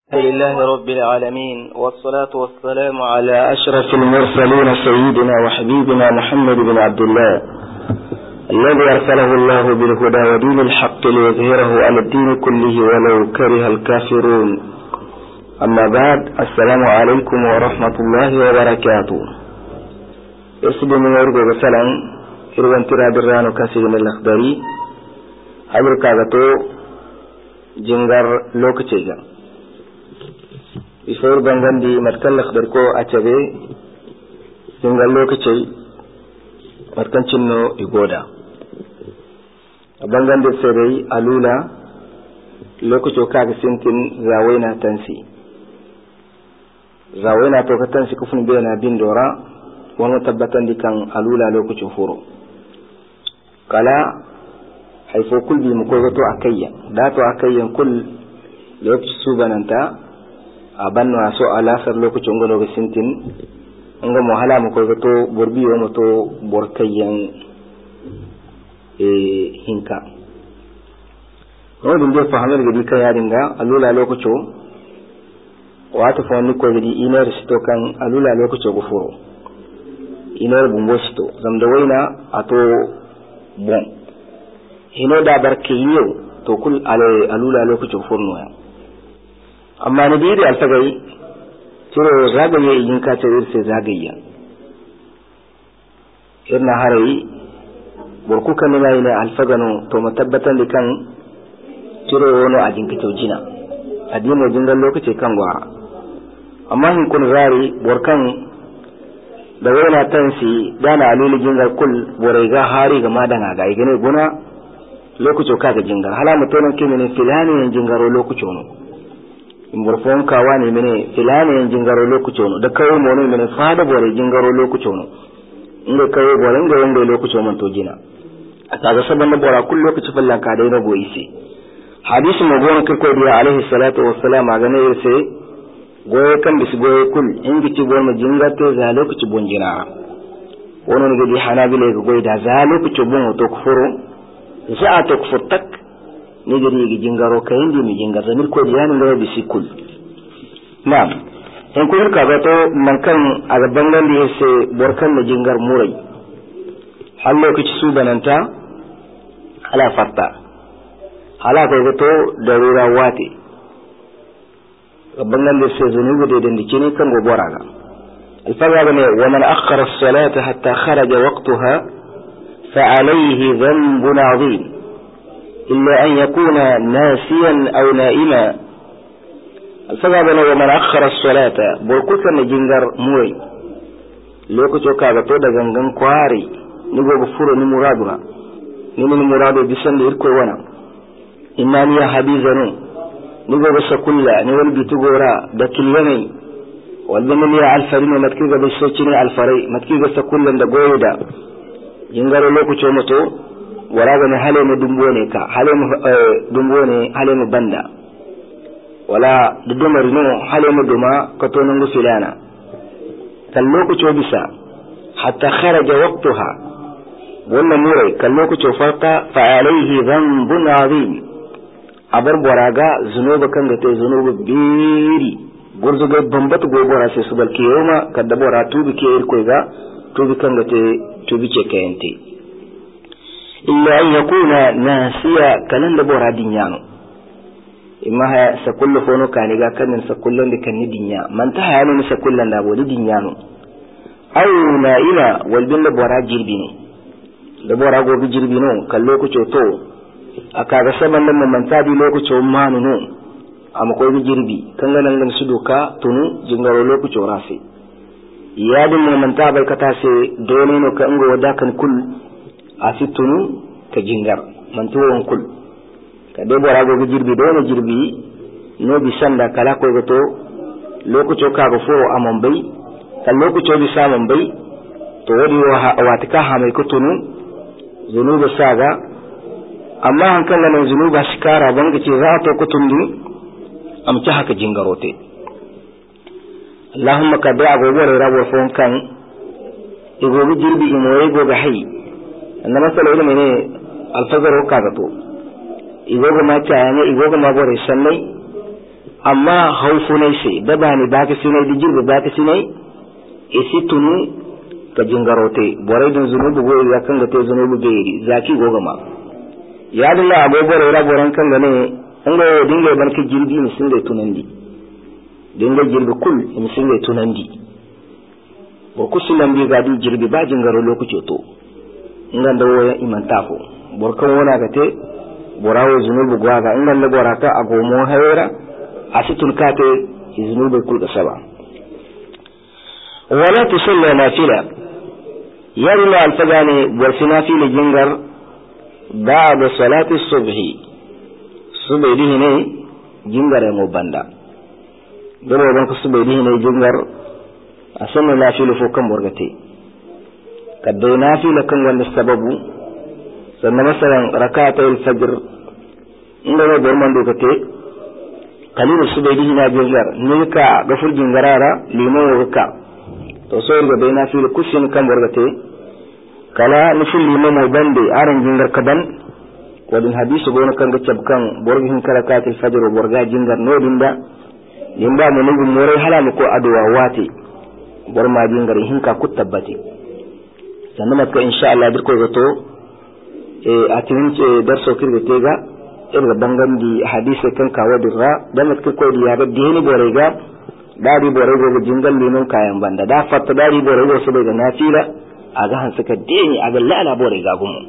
لله رب العالمين والصلاة والسلام على أشرف المرسلين سيدنا وحبيبنا محمد بن عبد الله الذي أرسله الله بالهدى ودين الحق ليظهره على الدين كله ولو كره الكافرون. أما بعد، السلام عليكم ورحمة الله وبركاته. يسبب من يرجو بسلام إروان ترى درانو كاسي من الأخضري حبر كاغتو جنغر لوكتيغا isor bangandi markan lakhdar ko acabe singal lokaci markan cinno igoda bangandi sai alula lokaci kaga sintin zawaina tansi zawaina to ka tansi kufun bena bindora wani tabbatan dikan alula lokacin furo kala haifo kulbi mu ko to akayya da to akayyan kul lokaci su bananta abanno aso alasar lokacin gono ga sintin nga mo hala mo ko to borbi o mo to borkayen hinka no dum do fahamar gidi kan yaringa alula lokacin wato fa ni ko gidi iner sto kan alula lokacin go furo iner bumbo sto zamda waina ato bon hino da barkayiyo to kul alula lokacin furno ya amma na biyu da alfagai ciro zagaye yin kace irse zagayya irna harai burku kan mai ne alfagano to matabbatan da kan ciro wono a jinka taujina adimo jingan lokaci kan gwa amma hin kun zari burkan da wayna tansi dana alili jingal kul borega hari ga madanga ga igene guna lokaci kaga jingal hala mutonan kimene filani jingaro lokaci wono imborfon kawani mene filane en jingaro lokucono da kawo mono mene fada bore jingaro lokucono inda kawo bore inda wanda lokucono man to jina kaga saban bora kullu lokaci fallan ka dai na go ise hadisi mo gona kirko dia alaihi salatu wassalam aga ne irse goye kan bisu goye kul ingi ci gona jingate za lokaci bonjina wono ne gidi hanabile go goye da za lokaci bon to kufuru za to kufurtak ni gari jingaro kayin di mi jinga zamir ko diyani ngaro bisikul na'am en ko ka ga to man kan aga bangan di se borkan na jingar murai har lokaci su bananta ala farta hala ko ga to darura wate bangan di se zunubu de den dikini kan go boraga alfaga ne wa man akhkhara as-salata hatta kharaja waqtaha fa alayhi dhanbun 'azim إلا أن يكون ناسيا أو نائما الفقه بنا ومن أخر الصلاة بوكوكا نجنجر موي لوكو توكا بطودا غنغن كواري نيغو بفورو نمرادها نمن مرادو بسن لإركو وانا إناني حبيزنو نيغو بسكولا نيغو بيتغورا دكيل يمي والبنمي الفرين متكيغا بسوچيني الفري متكيغا سكولا دا غويدا جنجر لوكو تومتو waraga ne hale mu dumbone ka hale mu dumbone hale mu banda wala dudumar no hale mu duma ka to nan gusilana kan lokaci bisa hatta kharaja waqtaha wannan murai kan lokaci farka fa alaihi dhanbun azim abar boraga zunuba kan da tai zunuba biri gurzu ga bambata gobora sai su balke yoma kadda bora tubi ke irko ga tubi kan da tai tubi ce kayante إلا أن يكون ناسيا كلن دبورا دينيانو إما سكل فونو كانيغا كنن سكلن دكني دينيا من تهانو سكلن دابو دينيانو أو نائلا والبن دبورا جربينو دبورا غوبي جربينو كاللوكو چوتو أكاغا سبن لما من تابي لوكو چو مانو أما كوي جربي كنغا ننغن سدوكا تنو جنغارو لوكو چو راسي يادم من تابي كتاسي دونينو كأنغو وداكن كل asitunu ka jingar man tuwon kul ka de bora go jirbi do no jirbi no bi sanda kala ko goto lokaco ka go fo amon bai kan lokaco bi samon bai to wadi watika ha mai kutunu zunuba saga amma hankan nan zunuba shikara banga ce za to kutundu am ci haka jingarote Allahumma ka da go bore rabo fon kan igo jirbi imoy go ga hay anna masala ilmi ne alfagar ka gato igoga ma tayane igoga ma bore sannai amma haufunai sai da ba ni baka sinai da jirbi baka sinai isi tunu ka jingarote borai don zunubu go ya kan ga te zunubu gairi zaki gogama ya dilla agogore ra boran kan ga ne an ga dinga barki jirbi musun da tunandi dinga jirbi kul musun da tunandi bo kusulan bi gadi jirbi ba jingaro lokaci to ingan da waya imantafo borkan wona ga te borawo zunubu gwaga ingan da boraka agomo hayra asitun kate zunubu kul da saba wala tusalla nafila yarina alfagani borfina fil jingar ba'da salati subhi subhi ne jingar mo banda dole ban ku subhi ne jingar asanna nafila fo kan borgate kadai nafila kan wanda sababu sannan masalan rak'atay al-fajr inda ne borman dokate kalilu subhi na jingar ne ka gafur jingarara limo ka to so ga dai nafila kushin kan borgate kala nufin limo mo bande aran jingar kadan wadin hadisu gona kan gacab kan borgin karakatul fajr borga jingar no dinda yimba mo nugu more halama ko adwa wati borma jingar hinka ku tabbati sannan maka insha Allah dirko gato atin darso kirgete ga irga bangandi hadisi kan kawo dirra dan maka ko diya ga dini borega dari borego ga jingal limon kayan banda da fatta dari borego su daga nafila aga han suka deni aga lala borega gumu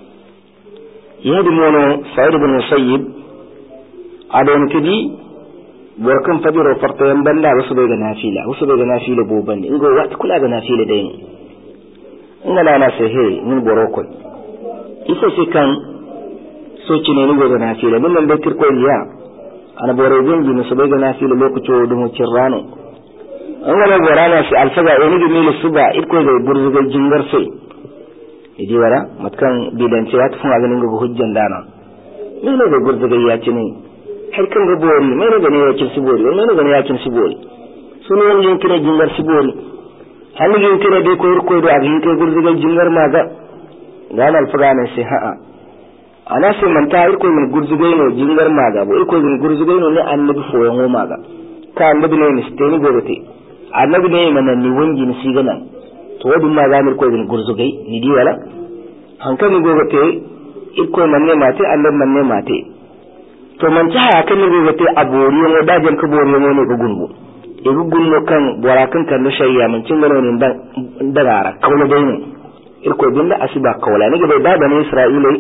yadi mono sa'id ibn musayyib adon kidi borkan fajiro farta yan banda wasu daga nafila boban ingo wat kula ga nafila dai ingana na sai he mun boroko isa sai kan so cine ni ga nafila mun nan bai kirko liya ana bore gongi no sabai ga nafila lokaci do mu cirrano an wala borana shi alfaga wani da mili suba iko ga burzuga jingar sai idi wara matkan bidance ya tafi maganin ga hujjan dana me ne ga burzuga ya ci ne har kan ga bori me ne ga ne ya ci sibori me ne ga ne ya ci sibori sunu wani yin kira jingar sibori hannu yin kira dai ko da abin kai burzuga jingar maga ga alfaga ne sai ha'a ana sai man ta irko min gurzugai no jingar maga bo irko min gurzugai no ne annabi foyan o maga ka annabi ne ni steni gogote annabi ne man ni wangi ni sigana to wadin ma zamir ko min gurzugai ni di wala hankali gogote irko man ne mate annabi man ne mate to man ta haka ne gogote abori mo dajan ka bori mo ne gugungu e gugunno kan borakan kan da shayya mun cingano ne dan dagara kauna dai ne irko binda asiba kawla ne ga bai da ne isra'ilai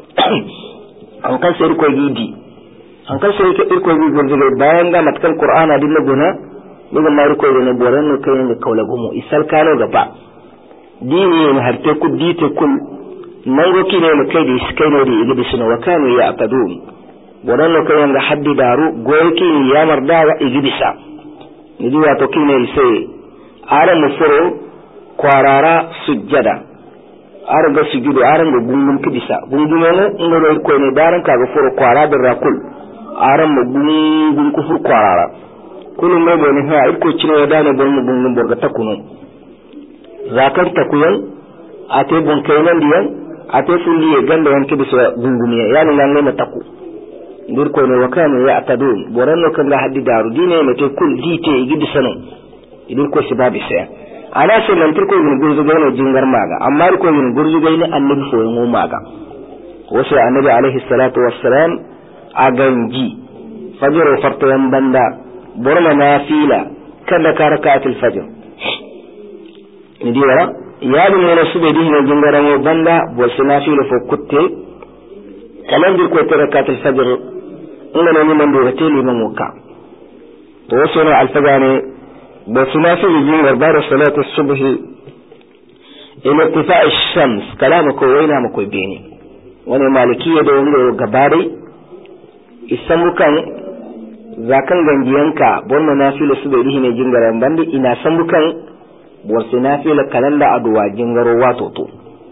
an kan sai irko gidi an kan sai irko gidi gurgure bayan ga matkan qur'ana dinna gona daga ma irko ne boran no kai ne kawla gumo isal kano gaba dini ne harte ku dite kun nan goki ne kai da iskai ne da igidi suna wa kanu ya atadun boran no kai ga haddi daru goki ya marda wa igidi sa ni diwa to kine sai aran mufuro kwarara sujjada aran ga sujudu aran ga gungun kidisa gungun ne inda da ko ne daran ka ga furo kwara da rakul aran mu gungun kufur kwarara kullum mai bane ha iko cine da ne gungun borga takunu zakar takuyan ate bon kainan diyan ate fulli ya ganda wan kidisa gungun ya nan ne mataku ndir ko ne wakana ya atadun boran no kan da haddi daru dine ne te kul dite gidisa no idir ko sibabi sai ana so nan turko yin gurzugai ne jingar maga amma ko yin gurzugai ne annabi foyin maga wasu annabi alaihi salatu wassalam a ganji fajr farta yan banda burma nafila kada karakatul fajr idi wala ya bi ne su be dinga jingar mo banda bo nafila fo kutte kalan dir ko tarakatul fajr inna ne man do tele man muka to wasu ne alfagane بس ما في جنر بعد صلاة الصبح إلى ارتفاع الشمس كلامك وينا مكوي بيني وانا مالكية دوني وقباري اسمو كان ذاكن غنجيانكا بورنا نافيل الصبح ليه جنر ينباندي إنا سمو كان بورس نافيل كالندا أدوا جنر واتوتو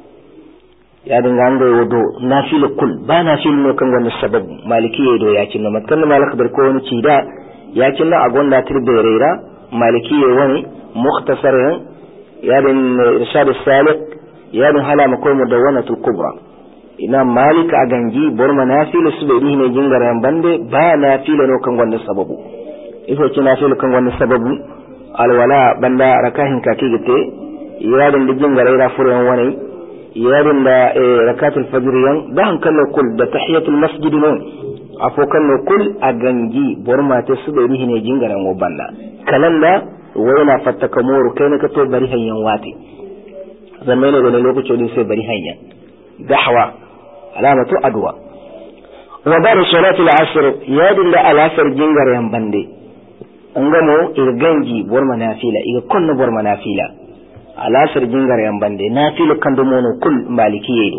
يعني غانغو ودو نافيل كل با نافيل نوكن وانا السبب مالكية دو ياكي نمتكن مالك بركوني تيدا ياكي نا أقول لا تربيريرا مالكية واني مختصر يعني إرشاد السالك يعني هلا مكون مدونة الكبرى إمام مالك أغنجي برما نافيل سبعيه نجنغر ينبند با نافيل نوكن وانا السبب ifo ci nafilu kan wani sababu alwala banda rakahin kaki gite yadin da jingare da furen wani yadin da rakatul fajr yan da hankalin kul da tahiyatul masjid non afokan no kul a gangi borma ta su da rihi ne jingaren wo banda kalanda wayna fattaka moru kai ne ka to bari hanyan wati zanne ne wani lokaci din sai bari hanya dahwa alamatu adwa wa bari salatul asr yadin da alasar jingaren bande an gamo irganji borma nafila iga konno borma nafila alasar jingaren bande nafila kan do mono kul maliki yedo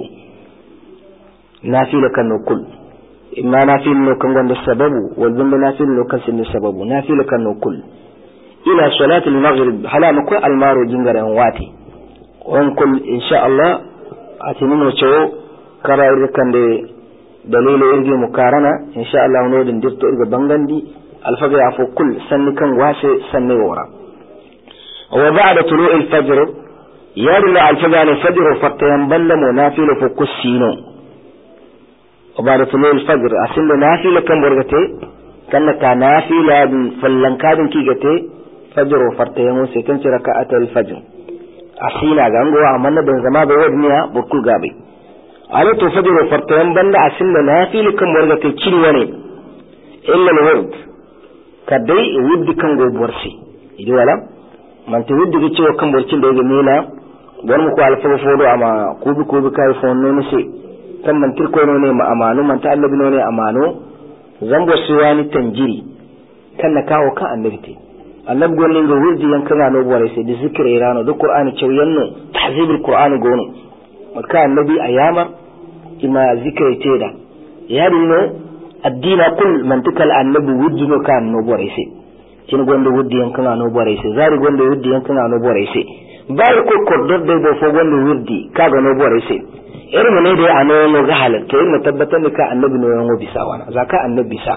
nafila kan no kul imma nafil no kan gonda sababu wal bimba nafil no kan sin sababu nafil kan no kul ila salat al maghrib halama ko al maru jingaren wati on kul insha Allah atinin no cewo kara irkan de dalilo irgi mukarana insha Allah no din dirto irga bangandi alfaga ya fo kul sanni kan wase sanni wora wa ba'da tulu' al fajr yarla al fajr al fajr fatayan ballamo nafil fo kusino وبعد طلوع الفجر أصل نافلة كم برغتي كانت نافلة فلن كادن كيغتي فجر وفرتيمو سيكنت ركعة الفجر أصيلا غانغو عملنا بن زمان بودنيا بكل غابي على فجر وفرتيم بند أصل نافلة كم برغتي تشيواني إلا الورد كدي ود كم بورسي يجي ولا من تود كيتشو كم برسي دغ ميلا ورمكو على فوفودو أما كوبي كاي فونو نسي kan man tirko ne ma amano man ta annabi ne amano zambo suwani tanjiri kan na kawo kan annabi te annabi gonin go wurdi yan kana no bore sai da zikir irano da qur'ani cewiyanno tahzibul qur'ani gono maka annabi ayama ima zikir te da ya dinno addina kul mantikal annabi wurdi no kan no bore sai kin gondo wurdi yan kana no bore sai zari gondo wurdi yan kana no bore sai bar ko kordor de bo fo gondo wurdi kaga no bore sai irin ne da ano no ga halatta yin tabbatar da ka annabi ne yango bisa wana zaka annabi sa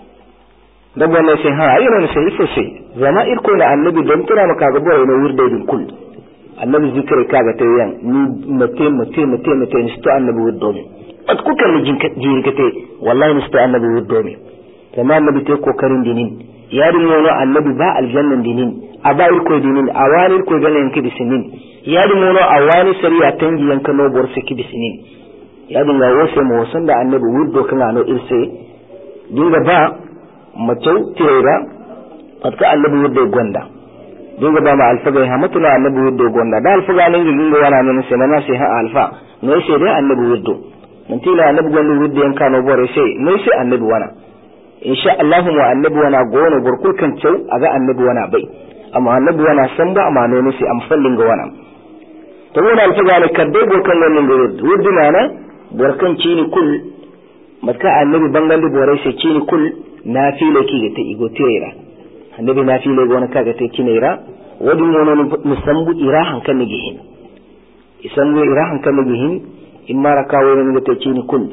da wannan sai ha ayyana ne sai ife sai zama irko da annabi don tuna maka ga boye ne wirde din kul annabi zikri kaga ta yan ni mate ni sto annabi wirdo ne at kuka ni jinkate wallahi ni sto annabi wirdo ne kuma annabi te kokarin dinin yarin ne annabi ba aljannan dinin aba irko dinin awani irko ganin kibisinin yadin mono awani sariya tangi yanka no borse kibisinin yadin ga wose mo wasan da annabi wuddo kana no irse dinga ba macau tirera patka annabi wuddo gonda dinga ba ma alfaga ha matula annabi wuddo gonda da alfaga nan dinga wana nan sai mana sai ha alfa no sai dai annabi wuddo mun tila annabi gonda wuddo yanka no bore sai no sai annabi wana insha Allah mu annabi wana gono burkul kan cau aga annabi wana bai amma annabi wana san ba amano ne sai amfallin ga wana to wona alfaga ne kadde go kan wannan go wurdina na borkan cini kul maka annabi bangandi borai sai cini kul nafile ki ga ta igo tira annabi nafile go na kaga ta kinira wadi mono musambu ira hankan ne gihin isambu ira hankan ne gihin imma rakawo ne ga ta cini kul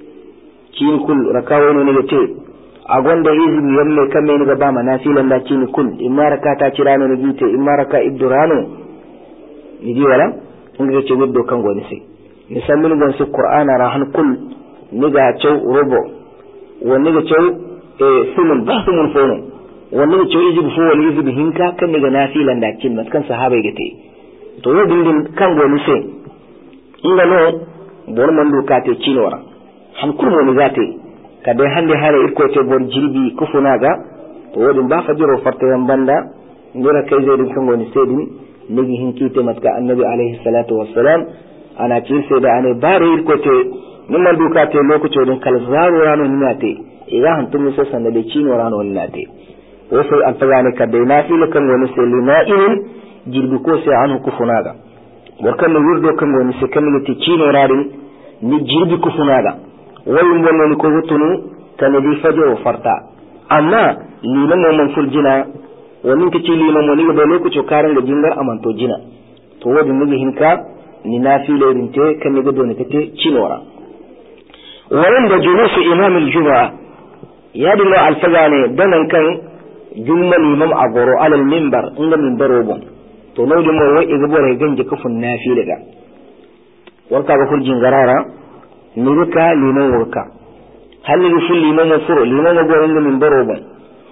rakawo ne ga ta agonda izini yalle kame ni ga ba ma nafilan da cini kul imma rakata cirano ne gite imma raka ibdurano ni di wala inga ce widdo kan goni sai ni san min gon sai qur'ana rahan kul ni ga cew robo woni ga cew sunan bahsun fono woni ga cew ijibu fo wali ijibu hinka kan ni ga nafilan da kin kan sahaba gate to yo dindin kan goni sai inga no bor man do kate cinora han kurmo ni zate kadai hande hare irko te bor jirbi kufunaga to wodin ba fajiro farta yan banda ndora kai zai din kan goni sai din nigi hinkite matka annabi alayhi salatu wassalam ana ce sai da ane bare irko te nunna duka te lokaci don kalzaru rano ninate iga hantum sai sanna de cino rano ninate o sai an taga ne kadai na fil kan woni sai lina'in jirbi ko sai anu kufunaga warkan wurdo kan woni sai kan ne cino radin ni jirbi kufunaga wayin wannan ko hutunu tanadi fajo farta amma liman mun fuljina wannan kace liman wani ga lokaci karan da jingar amanto jina to wadin nigi hinka ni nafile rinte kan ga doni kate cinora wannan da julusu imam al-jumu'a ya dilo alfagane danan kan jumma imam agoro alal minbar inda minbaro bon to no jumma wai ga bore ganje kafun nafile ga warka ga furjin garara ni ruka liman warka halli ful liman furu liman go inda minbaro bon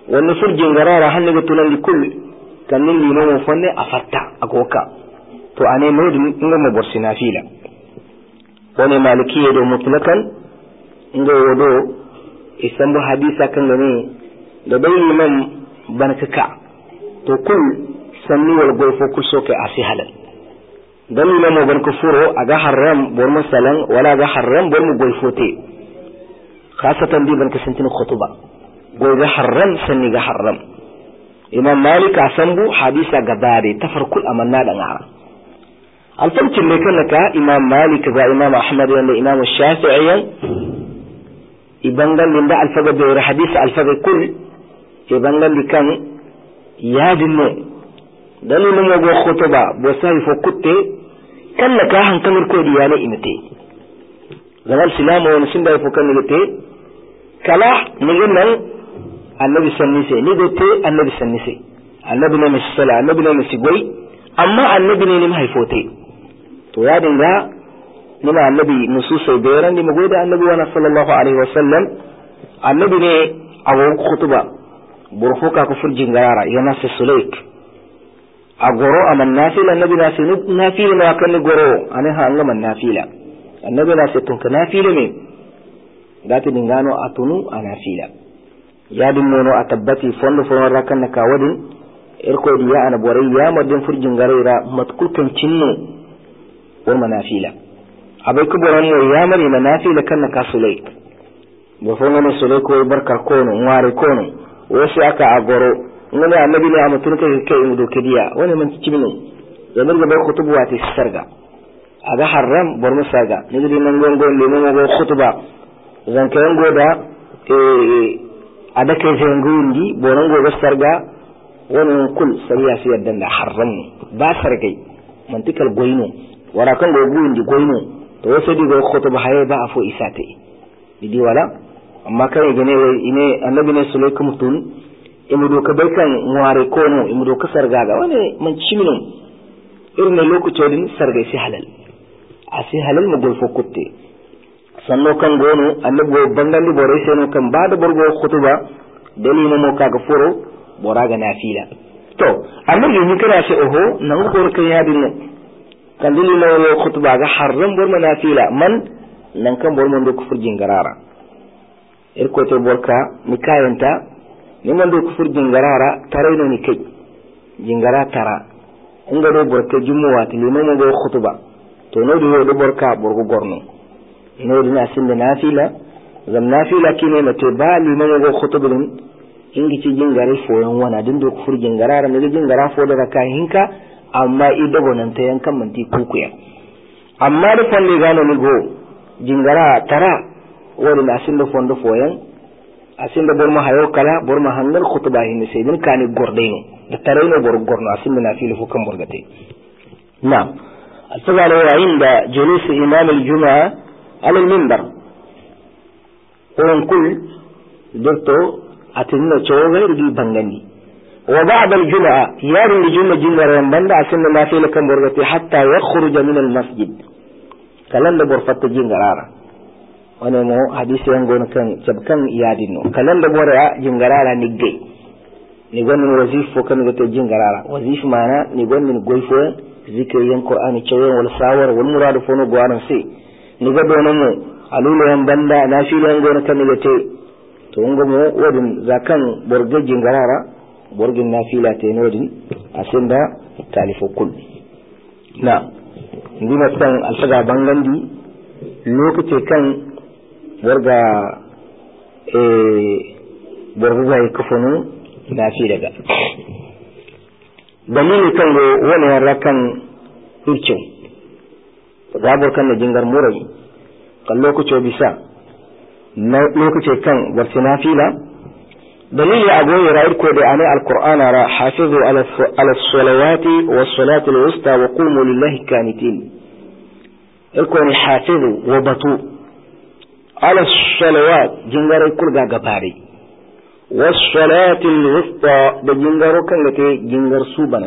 wani furjin garara hannu ga tunan likul kan nin lino mu fanne a fatta a koka to ane nodin inga mu borsi nafila wani malikiya da mutlakan inga wodo isan bu hadisa kan gane da dai imam banaka to kul sanni wal goifo kuso kai asi halal dan imam mu banka furo aga haram bor masalan wala ga haram bor mu goifote khasatan bi banka santin khutuba goy ga haram sanni ga haram imam malik asambu hadisa gabare tafarkul amanna da ngara alfamcin ne kanaka imam malik ga imam ahmad da imam shafi'i ibangal linda alfaga da hadisa alfaga kul ibangal likan yadinno dalilin mo go khutuba bo sai fo kutte kanaka hankamir ko diyana imite zaman silamu wani sinda fo kan nigete kala nigin nan annabi sannise ni gote annabi sannise annabi ne mai sala annabi ne mai sigoi amma annabi ne mai haifote to ya dinga nuna annabi nususai da yaran da magoyi da annabi wa sallallahu alaihi wasallam annabi ne a wurin khutuba burfuka ku furjin garara yana sai sulaik a goro a man nafila annabi na sai nafila na kan goro anan ha an man nafila annabi na sai tunka nafila me da ta dingano a tunu a nafila ya dinnono a tabbati fondo fondo rakan na kawadin irko diya ana borai ya madin furjin garira matkulkan cinno wa manafila abai kuburan mu ya mari manafila kan na kasulai bo fondo ne sulai ko barkar kono ngare kono wasu aka agoro ngene annabi ne amma tun kai kai mu doke diya wani man cimino da mun ga bai khutubu wa ta sarga aga haram bor mu sarga ne gidi nan gongo le mu go khutuba zan kayan goda ada kai sai ngundi boran go sarga wani kul sariya sai yadda da haram ba sargai mantikal goyino wara kan go gundi goyino to wasu diga khutuba haye ba afo isate didi wala amma kai gane ine annabi ne sulaikum tun imudo ka baikan muware kono imudo ka sarga ga wani man cimino irin ne lokacin sargai sai halal a sai halal mu golfo kutte sanno kan gono annabi go bangandi bore sai no kan bada borgo khutuba dalina mo kaga furo boraga nafila to annabi ni kana sai oho nan ko kan yadin kan dalina mo khutuba ga haram bor nafila man nan kan bor mon do kufur jingarara irko to borka ni kayanta ni man do kufur jingarara tare no ni kai jingara tara inga do borka jumuwa tilimo mo go khutuba to no do borka borgo gorno ino dina sinda nafila zam nafila kine mate bali mo go khutubin ingi ci jingare foyan wana dindo kufur jingara ne jingara fo daga kan hinka amma idago nan ta yankan manti kukuya amma da fanni gano ni go jingara tara wani na sinda fondo foyan asinda borma hayo kala borma hangal khutuba hin sai din kani gordeno da tare no gorno asinda nafila fu kan borgate na al-fadala wa inda julus imam al-jum'a على المنبر ونقول درتو أتمنى شوغير دي بانغاني وبعد الجمعة ياري الجمعة جمعة رمبان عسن ما في لكم برغتي حتى يخرج من المسجد كلام لبرفت جنغرارا وانا مو حديث ينقون كان سبكان يادينو كلام لبرا جنغرارا نجي نقول من وزيف وكان نقول جنغرارا وزيف معنا نقول من قويفو ذكر ينقرآن الشوين والساور والمراد فونو قوانا سي ni ga dono mu alulayan banda na filan gona kan ne te to ngo mu wodin zakan borgejin garara borgin na fila te nodin asinda talifo kul na ndina san alfaga bangandi lokace kan borga borga yi kafonu na fi daga dalili kan go wani rakan hircin zabur kan jingar murai kan lokaci bisa na lokaci kan warsina fila dalili a goyi ra'ayar ko da anai alqur'ana ra hafizu ala salawati was salati al-wusta wa qumu lillahi qanitin ikoni hafizu wa batu ala salawat jingar kurga gabari was salati al-wusta da jingar kan gate jingar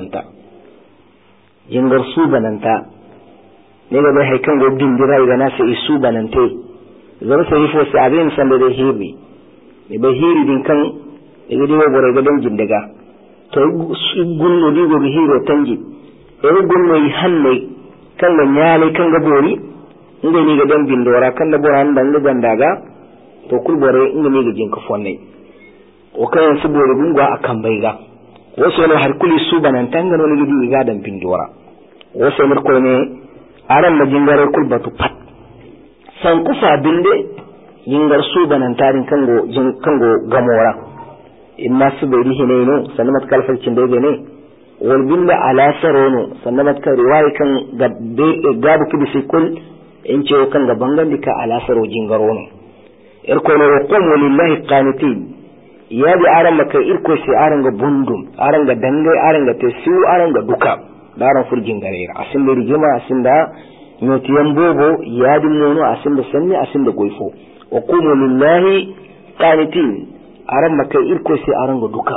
su bananta ne ga bai haikan gobdin dira ga nasa isu banante zara sai fo sai abin san da hirbi ne bai hiri din kan igidi wo bore gadan jindaga to gunno digo bi hiro tanji gunno yi hanne kan ga nyale kan ga bori inda ni ga dan bindora kan da boran dan ga daga to kul bore inda ni ga jinka fonne o kan su bore gungwa akan baiga wasu ne har kuli su banan tangano ni gidi ga dan bindora wasu ne ko ne aran da jingare kul batu pat san kufa binde jingar su banan tarin kango gamora imma su bai rihi ne no sannan mat kalfalcin da ne wal billa ala sarono sannan mat kan riwaya kan gabu kidi sai kul in ce kan ga bangan dika ala saro jingaro no irko no qumu lillahi qanitin ya bi aran maka irko sai aran ga bundum aran ga dangai aran ga tesu aran ga duka daran furjin gare asin da rigima asin da nyotiyan bobo ya dinno asin da sanni asin da goifo wa qumu lillahi qanitin aran maka irko sai aran ga duka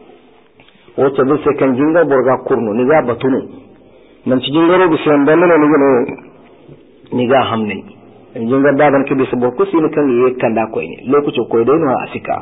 wace bin sai kan jinga borga kurno ni ga batunu man ci jingaro bi sai dan ni ga hamne jinga dagan ke bi sabo ko sin kan yi kan da koy ne lokacin koy dai no asika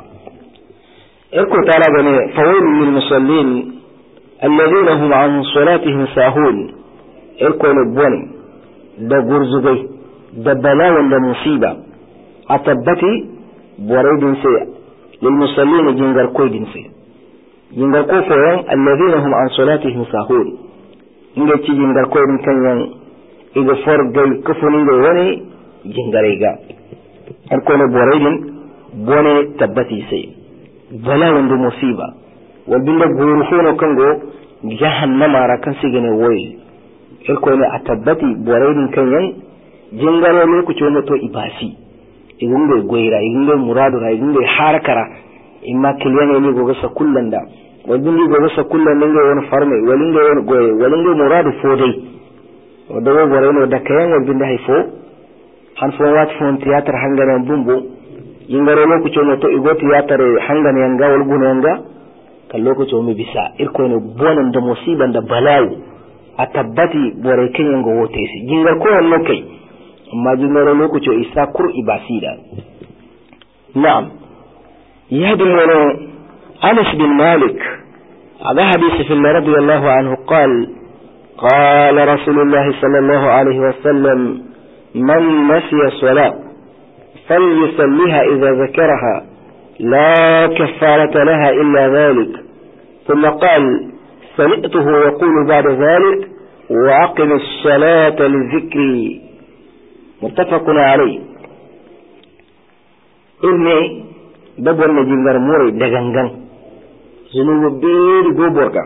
irko tala gane fawailul lil musallin alladhina hum an salatihim sahun irko ne bone da gurzugai da balawan da musiba a tabbati boraidin sai lil musallin jingar koydin sai jingar ko foyan alladhina hum an salatihim sahun inda ci jingar koydin kanyan iga forgai kufunin da wani jingare ga irko ne boraidin bone tabbati sai balawan da musiba wabin da gurufono kango jahannama ra kan sigane woyi irko ne a tabbati boraidin kanyan jingaro lokaci wanda to ibasi igun da goira igun da muradu ra igun da harakara imma kiliyane ne goga sa kullan da wabin da goga sa kullan ne ga wani farme walin da wani goye walin da muradu fodai wanda go boraino da kayan wabin da haifo han fo wat fon theater hangana bumbo jingaro lokaci wanda to igo theater hangana yanga wal gunanga kan lokaci wanda bisa irko ne bonan da musiban da bala'i a tabbati bore kenyan go wote si jingar ko wannan kai amma jingaro lokaci isa kur ibasida na'am يهدم أنس بن مالك هذا حديث في الله رضي الله عنه قال رسول الله صلى الله عليه وسلم من نسي الصلاة فليصليها إذا ذكرها لا كفارة لها إلا ذلك ثم قال سمعته يقول بعد ذلك وأقم الصلاة لذكري متفق عليه إني dabbar na jingar more da gangan zunubu beri goborga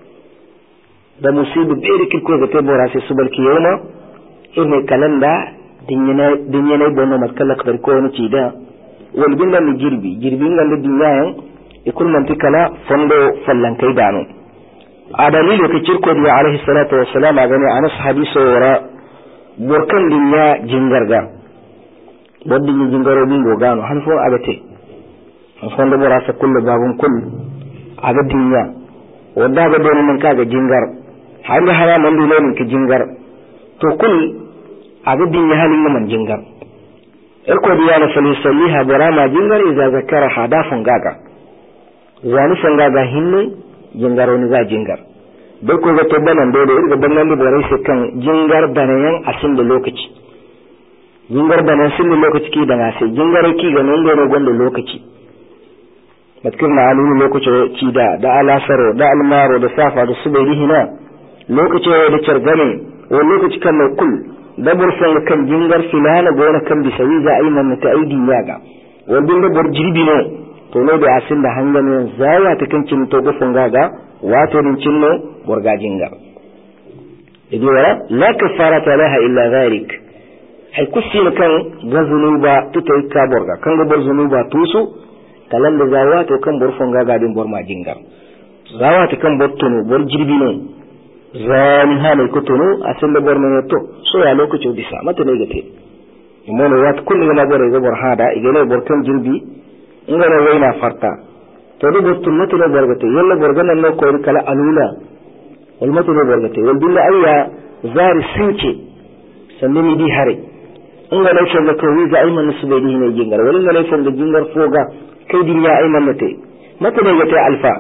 da musibu beri kirko ga tebora sai su balki yoma irne kalanda dinyana bono matkala kbar ko ni cida wal binda ni jirbi ngande dinyayan ikul mantikala fondo fallan kai dano a dalilu ka kirko da alaihi salatu wassalam a gani anas hadiso wara borkan dinya jingarga wadda jingaro bingo gano har fo agate fondo bora sa kullu babun kull aga dinya wanda ga don nan kaga jingar hanga haram man dole ne ki jingar to kul aga dinya halin man jingar irko diya na saliha borama jingar iza zakara hadafun gaga zani sangaga hinne jingaro ni ga jingar bai ko ga tabbanan dole irga bannan da borai sai kan jingar banayan asin da lokaci jingar banan sin da lokaci ki da na sai jingar ki ga nan da gonda lokaci matkin na alulu lokaci ci da alasaro da almaro da safa da subairi hina lokaci da cargane wani lokaci kan mai kul da burfan kan jingar filana gona kan bisawi za a yi manna ta aidi yaga wani da bur jirbi ne to ne da asin da hangamin zaya ta kan cin to gufin gaga wato din cinno burga jingar idan wala la kafarata laha illa zalik hay kusin kan gazunuba tutai ka burga kan ga bar zunuba tusu kalan da zawa to kan burfon gagadin bor majingar zawa ta kan bottono bor jirbi ne zani hane ko tono asin da bor ne to so ya lokaci bisa mata ne gate imone wat kullu na bor ga bor hada igene bor kan jirbi ngana wayna farta to do botto mata ne bor gate yalla bor ganan no ko kala alula wal mata ne bor gate wal billa ayya zari since sanne ni di hare ngana shalla ko wi ga ayman subedi ne jingar wal ngana shalla jingar foga kai dinya ay manate mata da yata alfa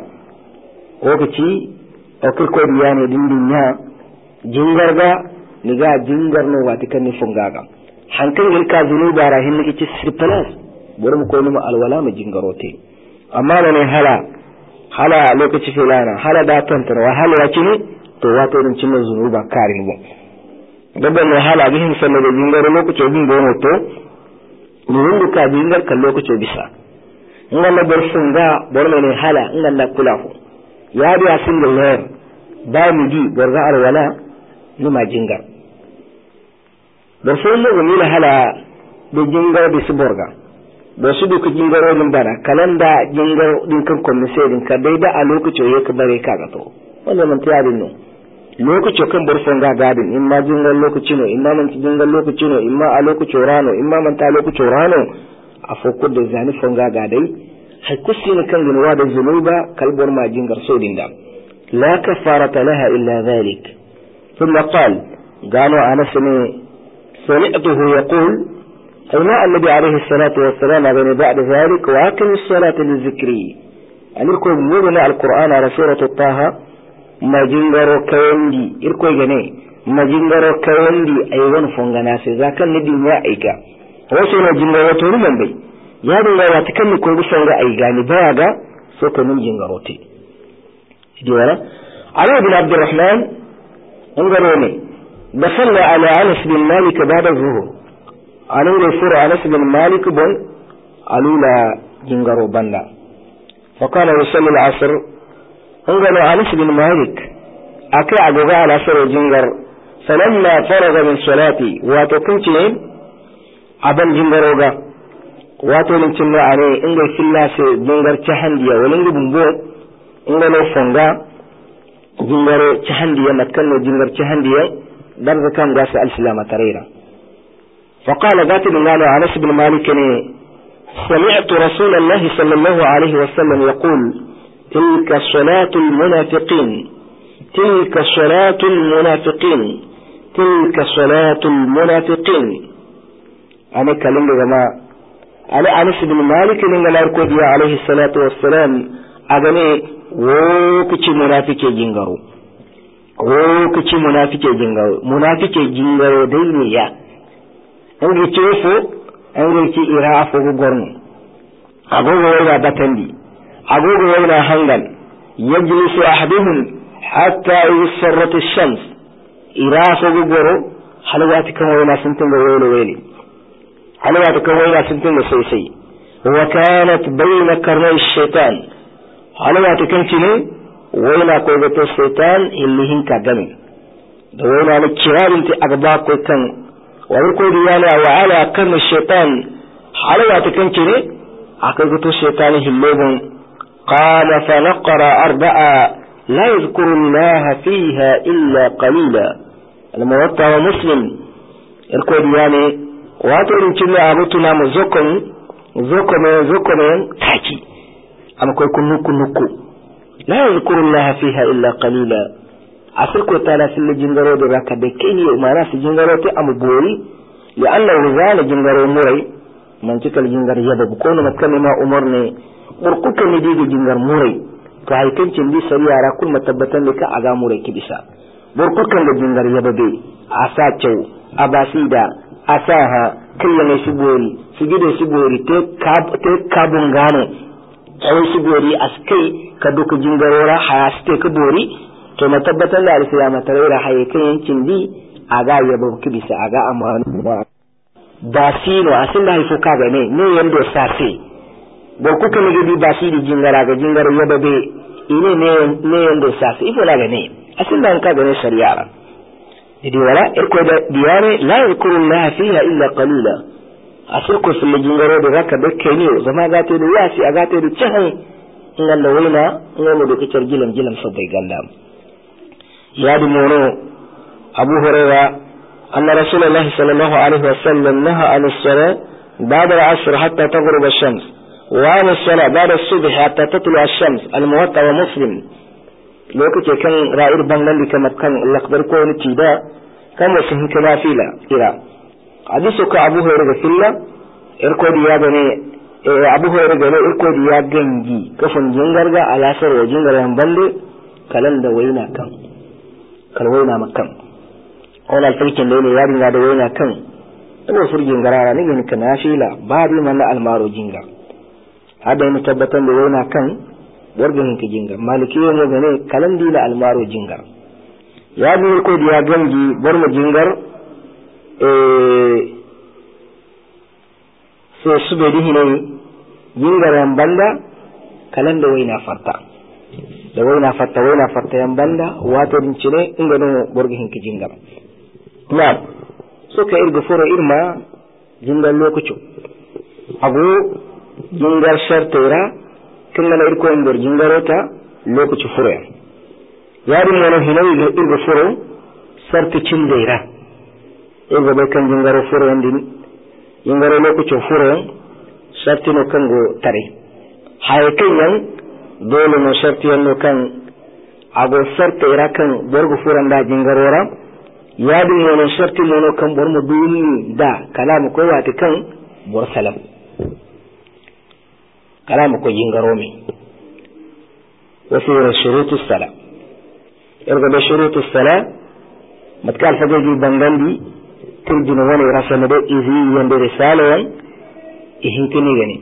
lokaci okir ko biya ne dindinya jingarga niga jingarno wati kan ni fungaga hankan ilka zunuba rahin ni ci sirpalas burum ko ni alwala ma jingarote amma ne hala lokaci filana hala da tantar wa hala yakini to wato din cin zunuba karin mu dabban ne hala bihin sanna da jingaro lokaci bin gono to mun duka jingar kan lokaci bisa ngan na bar funga borme ne hala ngan na kulahu ya bi asin da ler ba mu di borga alwala ni ma jingar da sun mu ni hala da jingar bi su borga da su duka jingaro din bana kalanda jingaro din kan konne sai din ka dai da a lokacin yake bare ka ga to wannan mun tayar ne lokacin kan bar funga gadin in ma jingar lokaci ne in ma man jingar lokaci ne in ma a lokacin rano in ma man ta lokacin rano a fokko da zani funga gadai hay kusini kan ginwa da zunuba kalbor ma jingar so din da la kafarata laha illa dhalik thumma qala gano anas ne sami'tuhu yaqul قلنا النبي عليه الصلاة والسلام بعد ذلك وأقم الصلاة للذكري أمركم مؤمن القرآن على سورة الطه ما جنغرو كوندي إركو جني ما جنغرو كوندي أيوان فنغناس ذاك النبي ما أيكا وصلنا جنغرو تورمان بي يا دنيا واتكلم كل فنغا أيغاني باغا سوك من جنغروتي ديوانا علي بن عبد الرحمن انظروني دخلنا على أنس بن مالك بعد الظهر anu refuru Anas bin Malik bon alula jingaro banda fakana yusalli al-asr ngalo Anas bin Malik aka agoga al-asr jingar falamma faraga min salati wa to kunce aban jingaro ga wato nin cinna are inga filla se jingar chahandiya walin bumbo ngalo fonga jingaro chahandiya makkan jingar chahandiya darza kan gasa al-islam tarira فقال ذات بن أنس بن مالك سمعت رسول الله صلى الله عليه وسلم يقول تلك صلاة المنافقين تلك صلاة المنافقين تلك صلاة المنافقين أنا كلمة جماعة على أنس بن مالك من الأركود عليه الصلاة والسلام أغني وكتي منافق جنغرو وكتي منافق جنغرو منافق جنغرو ديني يا أنجي تشوفه أنجي إراء فوق قرن أقول وإلى بطندي أقول وإلى هنغل يجلس أحدهم حتى يسرت الشمس إراء فوق قرن حلواتك وإلى سنتين وإلى حلواتك وإلى سنتين سيسي وكانت بين قرني الشيطان حلواتك انتني وإلى قوة الشيطان اللي هنك قمي وإلى الكرار انت أقباك وكان ويقول ديانا وعلى قرن الشيطان حلوة كنتني عقيدة الشيطان اللوبن قال فنقر 4 لا يذكر الله فيها إلا قليلا الموطأ ومسلم يقول ديانا واتو انتنا عبتنا زكم تاكي أما كنكو لا يذكر الله فيها إلا قليلا أفرقوا تعالى في الجنجرو دراك بكيني وما ناس الجنجرو تأمبوري لأنه زال جنجرو مري من تلك الجنجر يبب كون مكان ما أمرني برقوك نديد جنجر مري كهي كنتم دي سريعة كل ما تبتن لك أغا مري كبسا برقوك الجنجر يببي أساتشو أباسيدا أساها كيّن سبوري سجد سبوري تكابنغانو أو سبوري أسكي كدوك جنجرورا حياستي كبوري to na tabbatar da alkiyama taraira hayyakan yankin bi a ga ya bauki bisa a ga amanu ba sino asin da haifo ka gane ne yanda safe ba kuka ne bi ba shi da jingara ga jingara ya babe ine ne yanda safe ifo la gane asin da ka gane shari'a idi wala irko da diyare la yakuru la fiha illa qalila asirko fil jingaro da raka dakke ne zama ga ta da yasi a ga ta da cin in Allah waina in da kicar gilan sabai galla يا دمونو أبو هريرة أن رسول الله صلى الله عليه وسلم نهى عن الصلاة بعد العصر حتى تغرب الشمس وعن الصلاة بعد الصبح حتى تطلع الشمس الموطأ ومسلم لوكتي كان رائر بنغلي كما كان الأخبار كون تيدا كان وسهن كنافيلا إلى حديثك أبو هريرة في الله إركو ديابني abu hore gane iko da ya gangi kafin jingarga alasar wa jingaran bande kalan da waina kan kalwaina makan wala alfarkin da ne yarin da waina kan ina furgin garara ne gani kana shila babu man almaro jinga hada mu tabbatan da waina kan wargan ka jinga maliki ne gane kalan dila almaro jinga ya bi ko da ya gangi bar mu jingar so su bai dihi ne jingaran banda kalan da waina farta waina farta yan banda wato din cine inga no borgi hinki jingar na so ka irga furo irma jingar lokaci abu jingar shartera kinna na irko ingar jingarota lokaci furo yari mono hinayi irga furo sarti cindeira irga bai kan jingaro furo yandin jingaro lokaci furo sarti no kango tare haye kanyan dole no sarti yanno kan ago sarti ira kan borgo furan da jingarora yadi mono sarti mono kan bormo duni da kalamu ko wati kan bor salam kalamu ko jingaro mi wasira shurutus sala irga da shurutus sala matkal fagoji bangandi turjino woni rasana de izi yande risalawan ihinkini gani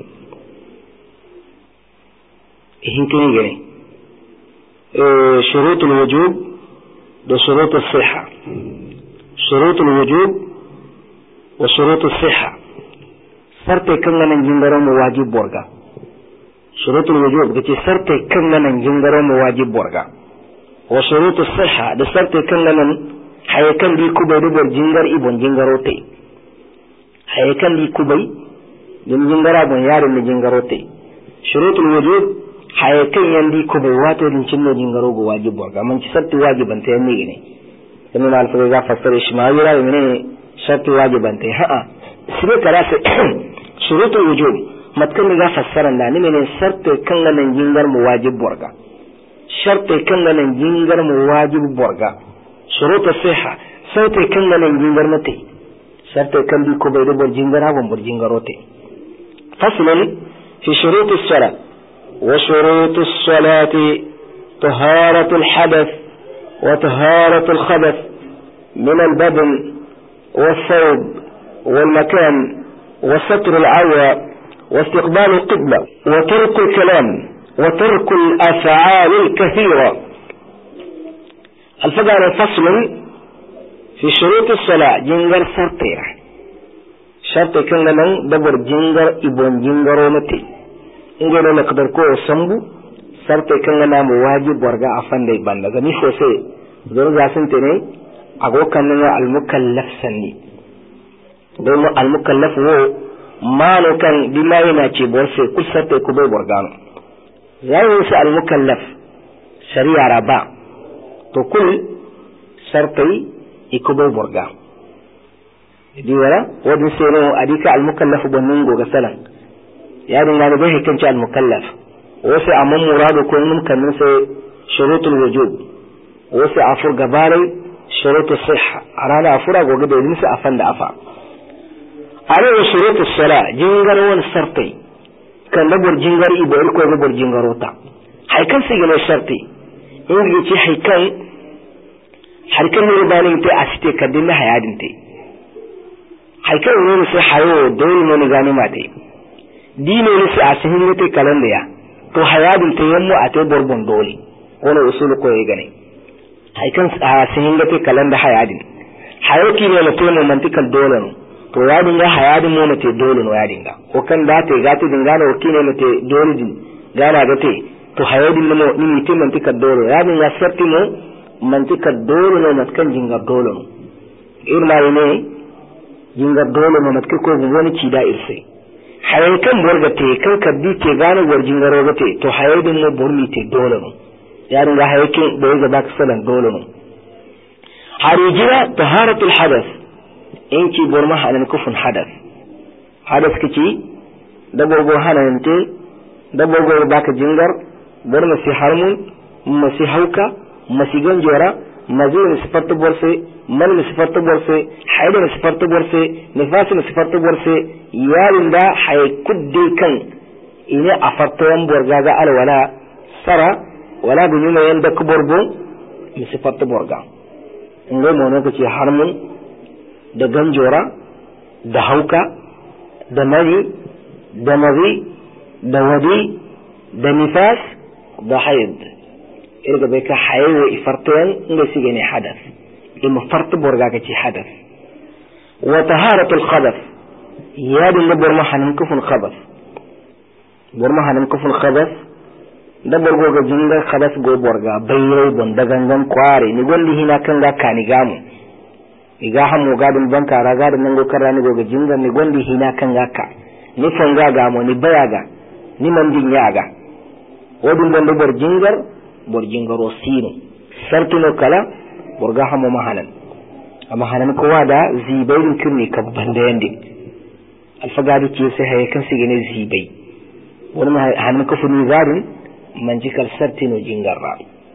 شروط الوجوب وشروط الصحة شروط الوجوب وشروط الصحة سرت كنغنا نجنغرو مواجب بورغا شروط الوجوب كتي سرت كنغنا نجنغرو مواجب بورغا وشروط الصحة ده سرت كنغنا حيكن دي كوبي دبر جنغر إبن جنغروتي حيكن دي كوبي دم جنغرا بن يارن جنغروتي شروط الوجوب حيكن يندي كوبي واتو دين چنو جنغرو go wajib borga man ci sarti wajiban tay mi ne kuma al faza fasara ishmaila ne sarti wajiban tay ha sibe karase shurutul wujub matkan ga fassara da ne ne sarti kan nan jingar mu wajib borga sharti kan nan jingar mu wajib borga shurutul siha sarti kan nan jingar mate sarti kan bi ko bai da bor jingara bon bor jingarote faslan fi shurutus salat وشروط الصلاة طهارة الحدث وطهارة الخبث من البدن والثوب والمكان وستر العورة واستقبال القبلة وترك الكلام وترك الأفعال الكثيرة. الفقرة فصل في شروط الصلاة جنجر سرطير شرط كان من دبر جنجر ابن جنجر ومتي ingene na kadar ko sambu sarte kan na mu wajib warga afan dai banda gani so sai zan ga sun tene agokan na al mukallaf sanni don al mukallaf wo mano kan dimai na ce bor sai ku sarte ku bai warga no yayin sai al mukallaf shari'a raba to kul sartai iku bai warga di wala wadi sai no adika al mukallaf bonin go ga salan يعني ما نبيه كنت المكلف وفي أمام مراده كل ممكن نسي شروط الوجوب وفي أفر قبالي شروط الصحة أرانا أفرق وقد ينسى أفند أفا على شروط الصلاة جنجر والسرطي كان دبر جنجر إبوالك ودبر جنجروتا حيكن سيجن الشرطي إنجي تي حيكن نرباني انتي أستي كدنا حياد انتي حيكن نرسي حيو دول منغاني ماتي dino ne sai asihin ne tai kalan da ya to hayadin ta yammu a tai borbon dole wala usulu ko yi gane haikan asihin ne tai kalan da hayadin hayoki ne na tono mantikal dole to yadin ga hayadin mu ne tai dole no yadin ga ko kan da tai ga tai dinga da wakine ne tai dole din gana ga tai to hayadin ne ni mutum mantikal dole yadin ya sarti mu mantikal dole ne matkan jinga dole irma ne jinga dole ne matkai ko wani ci da irsai hayaykan borga te kan kaddi te gane warjin garo ga te to hayadin mo borni te dole no yarin ga hayakin da yaga baka salan dole no harijira taharatul hadath inki borma halan kufun hadath kici da bogo hanante da bogo baka jingar borma si harmun masi hauka masi ganjora mazin sifartu borse mal sifartu borse haidin sifartu borse nifas sifartu borse yalin da hay kudde kan ine afartoyan borga ga alwala sara wala bunyuma yanda kuborbo mi sifatta borga ngai mono kace harmun da ganjora da hauka da mani da mazi da wadi da nifas da haid irga bai ka hayewa ifartoyan inda sige ne hadath ima farta borga kace hadath wa taharatul khabath ya dinga borma hanin kufun khabath borma hanin kufun khabath da borgo ga jinga khabath go borga bayrai bon da gangan kware ni gondi hina kan ga kani gamu iga hamu gadin banka raga da nan go karani go ga jinga ni gondi hina kan ga ka ni fanga ga mo ni bayaga ni mandin yaga wodun don bor jingaro sino sartuno kala borga hamu mahalan amma hanan kowa da zibairin kunni kabban da yande alfagadu ke sai haye kan sigine zibai wani hanan kufuni zarin manjikal sartino jingarra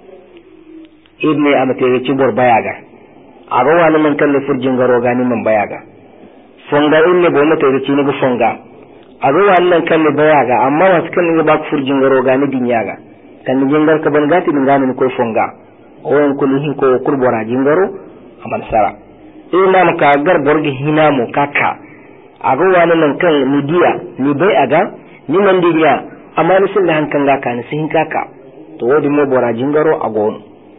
ibne amate ya ci bor bayaga aga wani man kan lafur jingaro gani man bayaga fonga inne bo mata ya ci ni bu fonga aga wani man kan bayaga amma wasu kan ni ba fur jingaro gani dinyaga kan jingar ka ban gati min gani ko fonga oyan kulli ko kurbora jingaro amal sara ina maka gar borgi hina mu kaka aga wani nan kan ni diya ni bai aga ni man diya amma ni sun da hankan ga kan sin kaka to wodi mo bora jingaro agon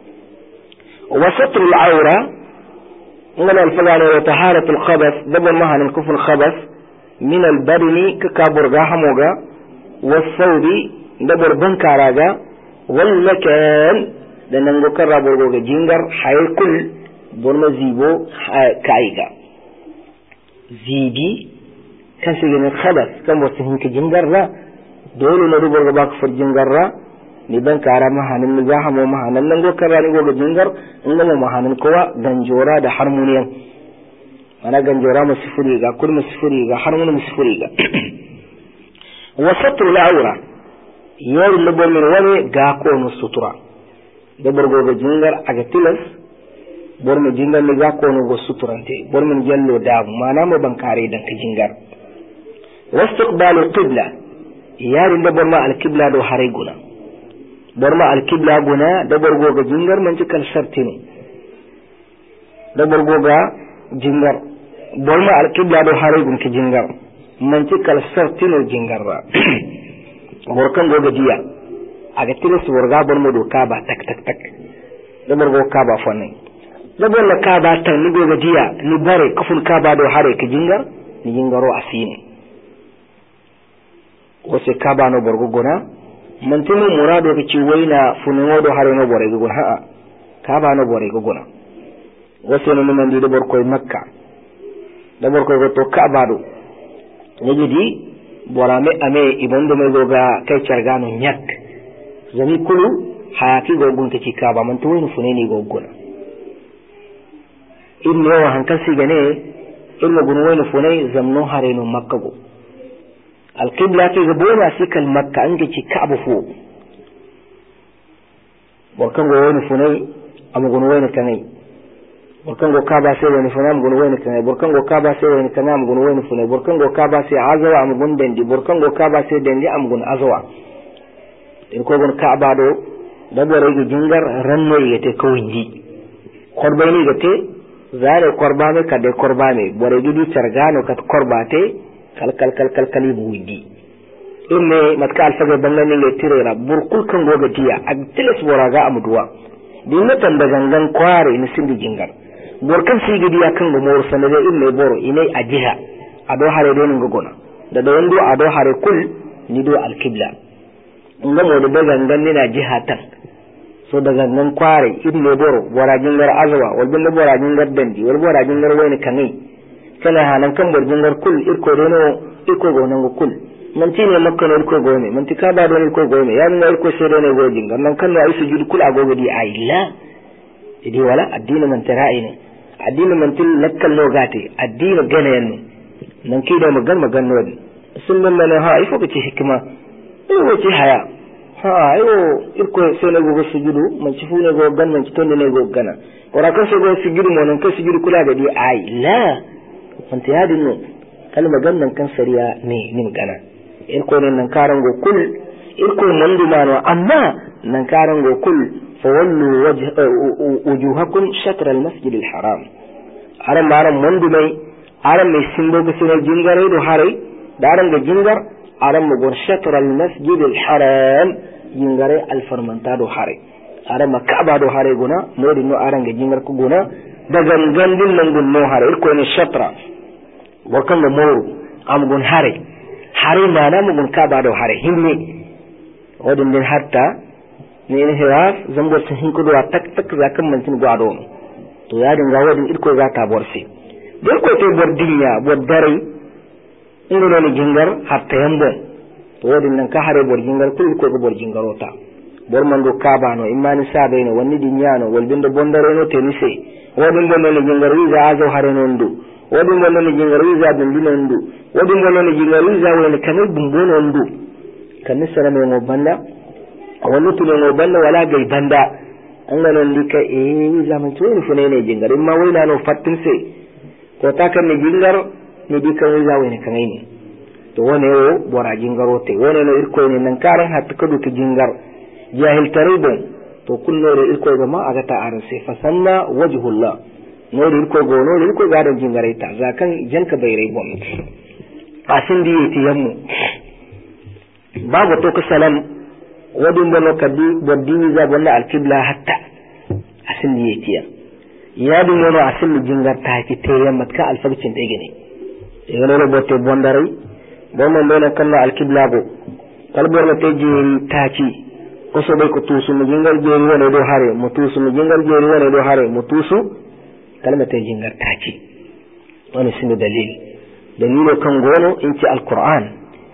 wasatul awra ngana al-fagana wa taharatul khabath dabal mahan al-kufr khabath min al-badni kaka borga hamoga wasawbi dabar bankaraga wal makan da nan go karra borgo ga jingar haykul borma zibo kaiga zibi kan sigin khabath kan wasu hinka jingarra dole na dubar gaba ka farjin garra ni ban kara mahanin ni za hamo mahanan nan go karra ni go ga jingar in ga mahanin kowa ganjora da harmoniyan ana ganjora musifuri ga kul musifuri ga harmoni musifuri ga wasatru al-awra yau labo min wani ga ko no sutura da borgo ga jingar aga tilas bor mu jingar ni ga ko no go suturante bor mun jallo da mana mo ban kare dan ka jingar واستقبال القبلة يارين دا برما القبلة دو حري غنا برما القبلة غنا دا برغوغا جنگر منجي كال سرتينو دا برغوغا جنگر برما القبلة دو حري غن كي جنگر منجي كال سرتينو جنگر بركان غوغا ديا aga tilis burga barmo do kaba tak tak tak da burgo kaba fanai da burla kaba tan ni goga diya ni bare kafun kaba do hare ki jingar ni jingaro asini wose kaba no borgo gona mantino murado ke ci wayna funugo do hare no bore gona ha kaba no bore gona wose no man di do bor koy makka da bor koy to kaba do nyidi borame ame ibondo me goga kay chargano nyak zami kulu hayaki gogun ke ci kaba manto wayno funeni gogona inno wa hankasi gane ilmo gun wayno funai zamno hare no makka go القبلة في غبونا سيك المكة عندك كعب فوق وكان وين فني أم وين كني وكان كعبة سي وين فني أم وين كني وكان كعبة سي وين كني أم وين فني وكان كعبة سي عزوا أم دندي وكان كعبة سي دندي أم عزوا إنكم كعبة دو دبر يجي جنجر رنّي يتكوينجي قرباني يتي زاري قرباني كده قرباني بريجي دي ترجانو كت قرباتي kal buudi inne matka alfaga bangani le tirera burkul kan goga diya ag tilas boraga amduwa dinna tan da gangan kware ni sindi jingar burkan sigi diya kan go mor sanade inne boro ine ajiha ado hare do ngo gona da wando ado hare kul ni do alqibla ngamo da gangan ni na jihatan so da gangan kware inne boro bora jingar azwa wal bin bora jingar dandi wal bora jingar wani kanai kana hanan kan borjingar kul irko deno irko gonan kul man tine makka no irko gone man tika ba don irko gone ya mun irko shere ne gojin nan kan ai sujud kul agogo di ai la idi wala addini man tara'ini addini man til lakkal logati addini gane yanno nan ki da magan no sunnan man ha ai fokaci hikma ai wace haya ha ayo irko shere gogo sujudu man ci fu ne go gan man ci tonde ne go gana ora kan so go sujudu mo nan ka sujudu kula ga di ai la fanti hadin no kalma gannan kan sariya ne nin gana irko ne nan karango kul irko mandu mano amma nan karango kul fawallu wujuhakum shatr al-masjid al-haram aran maran mandu mai aran mai simbo bisine jingare do hare daran ga jingar aran mu gor shatr al-masjid al-haram jingare al-farmanta do hare aran makaba do hare guna modi no aran ga jingar ku guna daga gandin nan gun no hare irko ne shatra wakan da moru am gun hare mana mu gun kaba do hare himmi wadin din hatta ne ne hiraf zango sun hin kudu tak tak zakan mantin gwado to ya dinga wadin irko za ta borse dai ko te bordinya boddare ingo ne jingar hatta yambo to wadin nan ka hare borjingar ko irko go borjingarota bor mango kaba no imani sabe no wonni dinyano walbindo bondare no tenise wadin bonno ne jingar wiza azo hare no ndu wadin bonno ne jingar wiza bindino ndu wadin bonno ne jingar wiza woni kanal bumbono ndu kan salama mo banda wani tuno banda wala gai banda an ga nan dika zaman tuno fune ne jingar in ma wai na no fatin sai ko ta kan ne jingar ne dika wai zawo ne kan ne to wane o bora jingaro te wane no irko ne nan karan hatta kadu ki jingar jahil taribo to kullo re irko ga ma aga ta aran sai fasanna wajhullah no re irko go no re irko ga da jingare ta zakan janka bai rai bom asin di ti yammu bago to ka salam wadin bono kadi boddi za bonna alqibla hatta asin di ti ya dum wono asin jingar ta ki te yammat ka alfabcin de gene e gano botte bondare bonno ndona kanna alqibla go kalbor na teji taci oso bai ko tusu mu jingal jeri wone do hare mu tusu mu jingal jeri wone do hare mu tusu kalma teji jingar taci wani sinu dalilo kan gono in ci alquran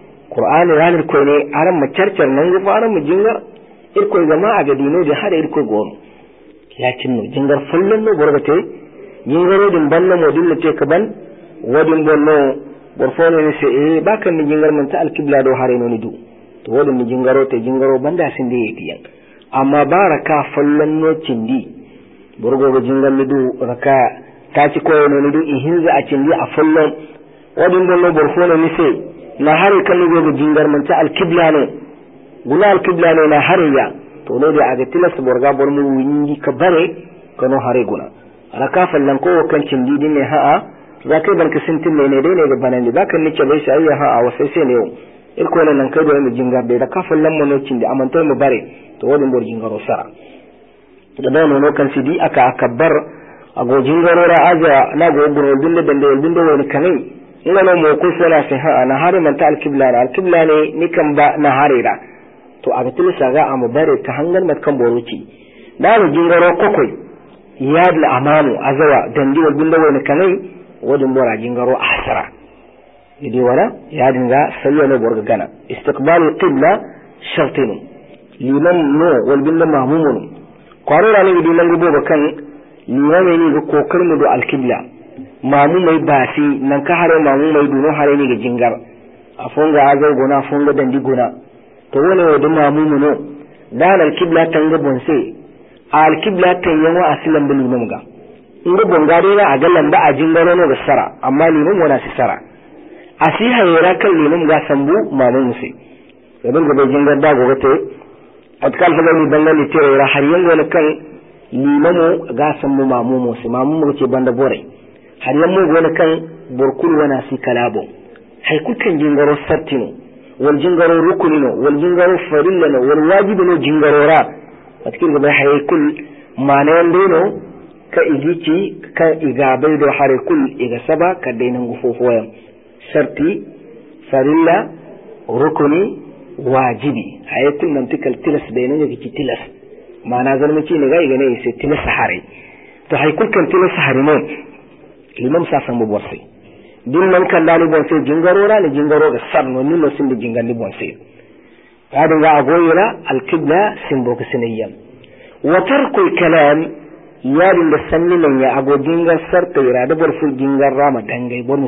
ranar ko ne aran mu carcar nan go fara mu jingar irko jama'a ga dino da hare irko gono lakin no jingar fullun no borgate jingaro din banna mo dilla te ka ban wadin bonno borfone ne se bakan ni jingar man ta alqibla do hare no ni du to wadin ni jingaro te jingaro banda sinde yetiyan amma baraka fullun no cindi borgo go jingal ni du raka ta ci koyo no ni du ihinza a cindi a fullun wadin bonno borfone ne se na hare kan ni go jingar man ta alqibla no guna alqibla no na hare ya to no da aga tilas borga bor mu wingi ka bare kano hare guna raka fallan ko kan cindi din ne ha'a zakai barka sintin ne dai ne ga banan da kan nake bai sai ya ha'a wasai sai ne irko nan kai da mu jingar da ka fallan mu no cindi amanto mu bare to wadin bor jingaro sara da no kan sidi aka akbar ago jingaro ra aja na go gurul dinde dinde wani kanai ina no mo ko sala sai ha'a na hare man ta alqibla ne nikan ba na harira to a ga tilisa ga amu bare ta hangar matkan boruci da mu jingaro kokoi yad la amanu azawa dandi wal binda wani kanai wadin bora jingaro ahsara idi wala ya dinga sayyo ne borga gana istiqbal qibla shartinu liman no wal binda mahmumun qarura ne idi nan gubo kan liman ne ga kokar mu do alqibla mamumai basi nan ka hare mamumai duno hare ne ga jingar afonga azaw gona afonga dandi gona to wani wa duma mumuno dan alqibla tanga bonse alqibla tanyawa aslan bil imamga inda bongare na a gallan ba a jingaro no sara amma limin wana si sara asiha yara kan limin ga sambu mamun sai gaban gaba jingar da gobe te atkal fa ni bangali te yara har yango na kan limamu ga sambu mamumo sai mamumo ce banda bore har yango gona kan burkul wana si kalabo hay kukan jingaro sattino wal jingaro rukunino wal jingaro farillano wal wajibino jingarora atkin gaba hay kul manan deno ka igici ka igabai da hare kul iga saba ka dainan gufofoyan sharti farilla rukuni wajibi hay kul nan tikal tilas dainan yake tilas mana zalmi ci ne ga iga ne sai tilas hare to hay kul kan tilas hare ne limam sa san borse din nan kan dali borse jingarora ne jingaro ga sarno ni no sindi jingandi borse ya dinga agoyira alqibla simbo ka sinayyan wa tarkul kalam yarin da sanni nan ya ago jingar sarta ira da barful jingar rama dangai bon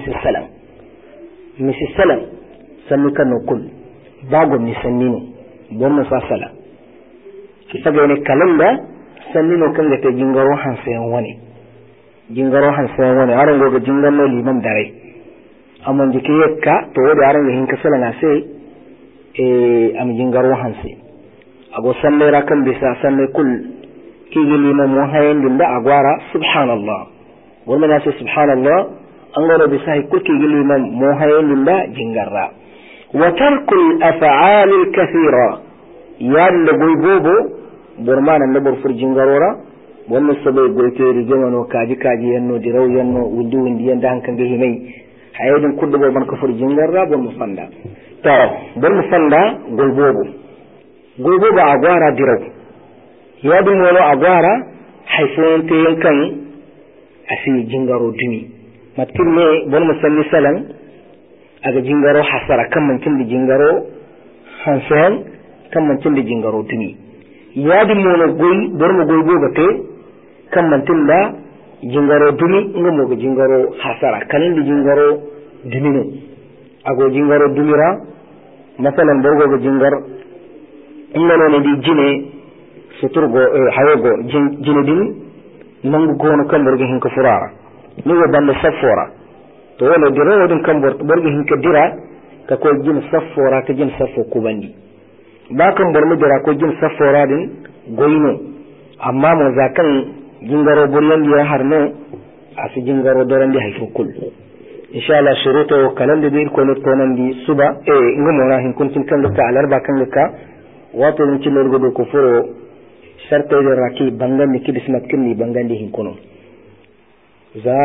misi salam sanni kan kul bago ni sanni no bon sa sala saga ne kalanda sanni no kan da ta jingaro hansayan wani aran goga jingar no liman dare amon dike yakka to wodi aran hin ka sala na sai am jingaro hanse ago sanne rakan bisa sanne kul kigili mo hayen dinda agwara subhanallah wala na sai subhanallah an gano bisa kul kigili mo hayen dinda jingarra wa tarkul af'al al-kathira yan da goygobo burmana na bur furjingarora wannan sabai goyte rigano kaji yanno diraw yanno wundi yanda hankan ga himai hayedin kuddo bo ban ka furjingarra bo mufanda to bon mufanda goygobo agwara diraw yadin wala agwara haifonte yankan asi jingaro dumi matkin ne bon musalli salan aga jingaro hasara kan mantin da jingaro hansen kan mantin da jingaro dumi yadi mono goy bormo goy bogate kan mantin da jingaro dumi ngamo ga jingaro hasara kanin da jingaro dumi no ago jingaro dumira masalan borgo ga jingar ngano ne di jine suturgo hayogo jine din nangu gono kan borgo hin ka furara ni go bande safora to wala diro din kan borgo hin ka dira ka ko jin safora ka jin safo kubandi ba kan bar mu dira ko jin safora din goyino amma mo zakan jingaro buryan ya harno asu jingaro doran di hayfo kul insha Allah shuruto kalan da bir ko ne tonan di suba ngamo na hin kuntin kan da alarba kan ka wato din cilor godo ko furo sharto da raki bangan ni kidismat kinni bangan di hin kono za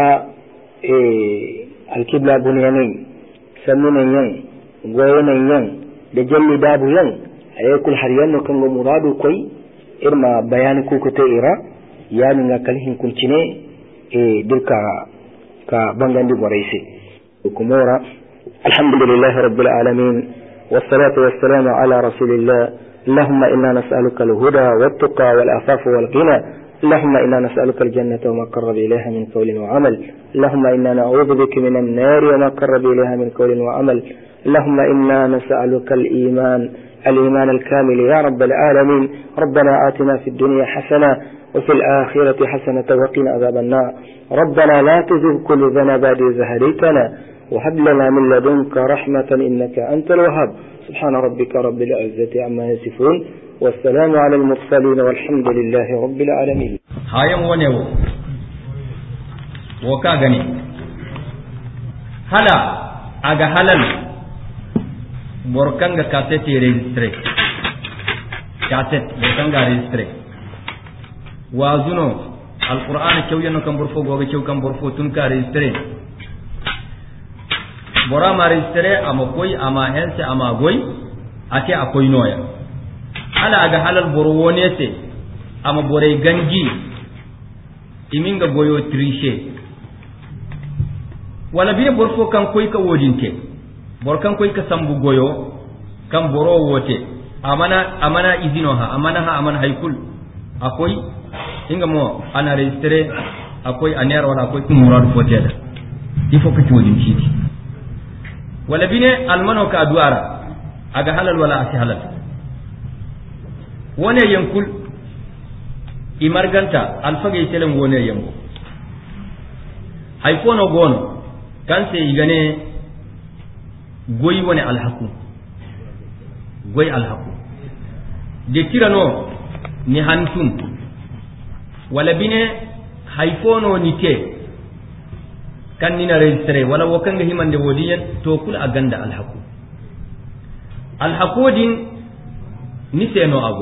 alkibla bunyanin sannunan yan goyonan yan da jalli babu yan ayakul har yanno kan go muradu koy irma bayani ko ko ira yani nga kalhin kuncine dirka ka bangandi goraise kumora alhamdulillah rabbil alamin wassalatu wassalamu ala rasulillah اللهم إنا نسألك الهدى والتقى والعفاف والغنى اللهم إنا نسألك الجنة وما قرب إليها من قول وعمل اللهم إنا نعوذ بك من النار وما قرب إليها من قول وعمل اللهم إنا نسألك الإيمان الكامل يا رب العالمين ربنا آتنا في الدنيا حسنة وفي الآخرة حسنة وقنا عذاب النار ربنا لا تزغ قلوبنا بعد إذ هديتنا وهب لنا من لدنك رحمة إنك أنت الوهاب سبحان ربك رب العزة عما يصفون والسلام على المرسلين والحمد لله رب العالمين hayan wanewo wo ka gani hala aga halal borkanga cassette registre cassette borkanga registre wazuno alquran cewyano kam borfo goga cew kam borfo tun ka registre bora ma registre ama koy ama hense ama goy ate akoy noya hala aga halal boro wonete ama bore ganji iminga goyo triche wala biye borfo kan koy ka wodinte bor kan koy ka sambu goyo kan boro wote amana izino ha amana haykul akoy inga mo ana registre akoy aner wala akoy murad foteda il faut que tu wodin chiti wala bine almano ka duara aga halal wala asi halal wone yankul imarganta alfage telen wone yango hay fono gono kanse igane goyi woni alhaku de tirano ni hantum wala bine hay fono ni te kan nina registre wala wakanga himande wodiyen to kul aganda alhaku din ni seno ago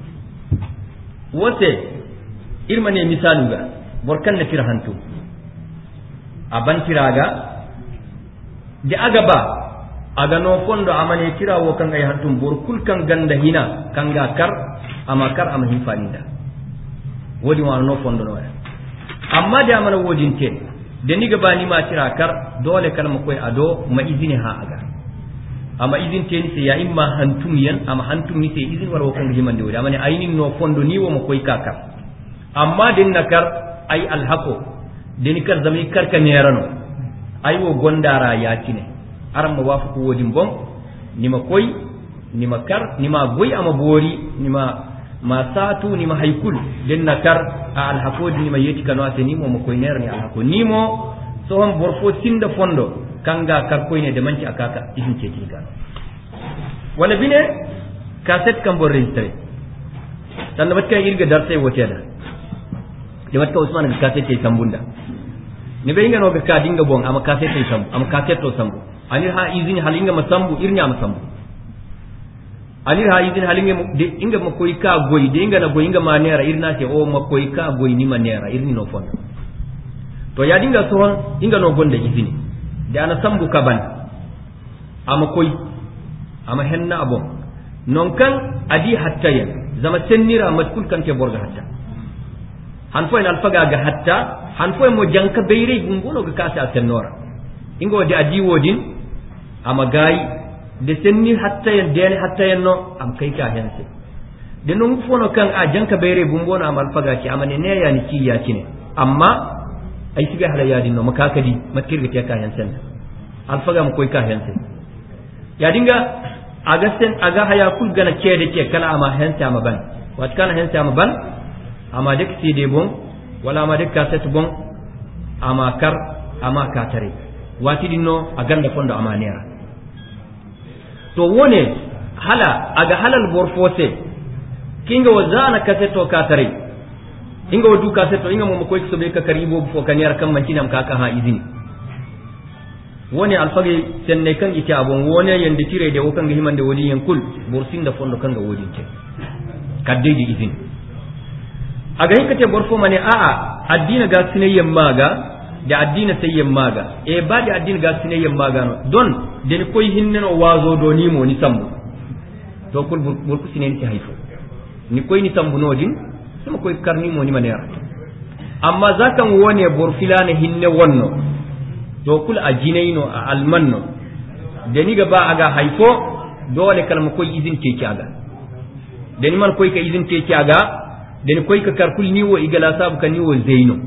wote irmane misaluga borkan na tira hantum aban tiraga de agaba aga no fondo amane kirawo kan ay hantum bor kul kan ganda hina kanga kar ama hinfaninda wodi wa no fondo no amma da amana wodin te de ni gaba ni ma kira kar dole kalma koy ado ma izini ha aga ama izin te ni ya imma hantum yan ama hantum ni te izin wala kan himande wodi amane aynin no fondo ni wo mo koy kakar amma din nakar ay alhaqo den kar zami kar ka nerano ay wo gondara yatine aram mo wafu ko wodin bon nima koy nima kar nima goy ama bori nima ma satu nima haykul den nakar alhaqo nima yeti kano ateni mo koy nerni alhaqo nimo so hon borfo sinda fondo kanga karkoy ne de manci akaka izin ce tiga wala bine cassette kan bo registré tan da batka irga darse wote da de batka Usman ga cassette tay sambunda ne be inga no ga ka dinga bon ama cassette tay sambu ama cassette to sambu ani ha izini halinga masambu irnya masambu ani ha izini halinga de inga makoy ka goy de inga na goy inga manera irna ce o makoy ka goy ni manera irni no fon to ya dinga sohon inga no gonda izini da ana sambu kaban ama koy ama henna abon non kan adi hattaya zama tennira matkul kan ke borga hatta han fo en alfaga ga hatta han fo mo janka beyre gungono ga kasa tennora ingo de adi wodin ama gayi de senni hattaya dene hattaya no am kai ka hense de non fono kan a janka beyre gungono am alfaga ki amane ne ya ni ci ya kine amma ay siga hala yadi no makakadi matkirga te ka hensen alfaga mo koy ka hense ya dinga aga haya kul gana cede ke kala ama hensa ama ban wat kana hensa ama ban ama dek cede bon wala ama dek cassette bon ama kar ama katare wati dinno aganda fondo ama nera to wone hala aga halal borfose kinga wazana cassette o katare inga wadu cassette inga mo ko ikso be ka karibo fo kaniyar kan mancinam kaka ha izini woni alfage senne kan ite abon woni yande tire de wokan ga himande wodi yankul borsin da fondo kan ga wodi ce kaddeji izin aga hikate borfo mane a addina ga sinayyan maga da addina sayyan maga e ba da addina ga sinayyan maga no don den koy hinneno wazo do ni mo ni sambu to kul burku sineni ci hayfo ni koy ni sambu nodin sama koy karni mo ni manera amma zakan woni borfilane hinne wonno to kul a jinaino a almanno da ni gaba aga haifo dole kalma koy izin te kiaga da ni man koy ka izin te kiaga da ni koy ka karkul ni wo igala sabu kan ni wo zaino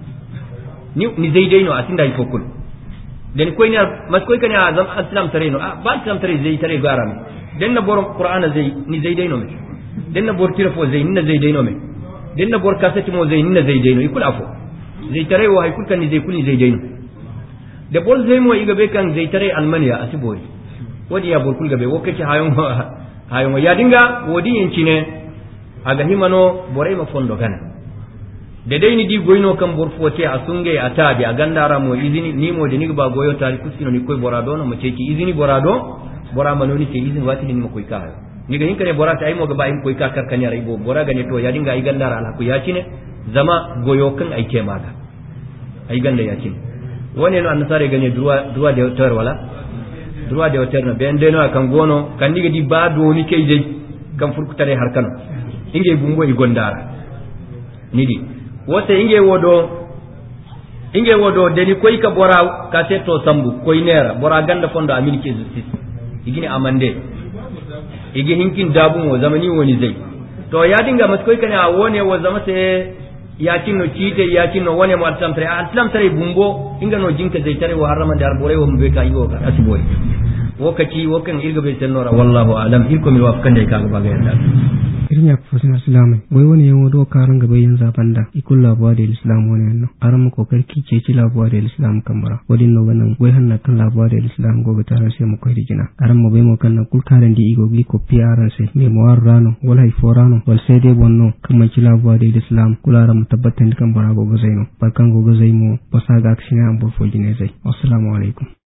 ni zaidaino a tinda haifo kul da ni koy ni mas koy kan ya azam islam tareno ba islam tare zai tare garam den na bor qur'ana zai ni zaidaino me den na bor tirafo zai ni na zaidaino me den na bor kasati mo zai ni na zaidaino ikul afo zai tare wo haikul kan ni zai kul ni zaidaino da bol zai mo iga be kan zai tare almaniya asibori wodi ya burkul gabe wokace hayon ya dinga wodi yanci ne aga himano borai ma fondo gana da dai ni di goyno kan borfote a sunge a tabi a gandara mo izini ni mo de ni ba goyo tari kusino ni koy borado no mo ceki izini borado bora manoni ce izini wati ni mo koy ka ni ga hinkane borata ay mo ga ba in koy ka karkanya rai bo bora gane to ya dinga ay gandara ala ku ya cine zama goyo kan ay ke maga ay ganda ya cine woni no annasare gane droit de auteur wala droit de auteur no ben deno kan gono kan diga di ba do ni kay dai kan furkutare har kano inge bumbo i gondara nidi wote inge wodo deni koy ka bora ka tetto sambu koy nera bora ganda fondo amilke justice igini amande igi hinkin dabu mo zamani woni zai to ya dinga mas koy kana wone wo zamate yakin no cite yakin no wone mo aslam tare bumbo inga no jinka zai tare wa harama dar bore wo mbe ka yiwo ka asibori wakati wakan irga be senora wallahu alam irko mi wafkan dai kaga baga yanda irnya fasin islam boy woni yawo do karan gaba yin zabanda ikul labuwa da islam woni no aram ko karki ce ci labuwa da islam kamara wadin no ganan boy hanna kan labuwa da islam gobe tare sai mu kai digina aram mo be mo kan kul karan di igo gi ko piaran sai me mo warrano wala hay forano wal sai dai bonno kuma ci labuwa da islam kulara mu tabbatan kan bara gobe zaino barkan gobe zaimo basaga aksina am bo fo gine zai assalamu alaikum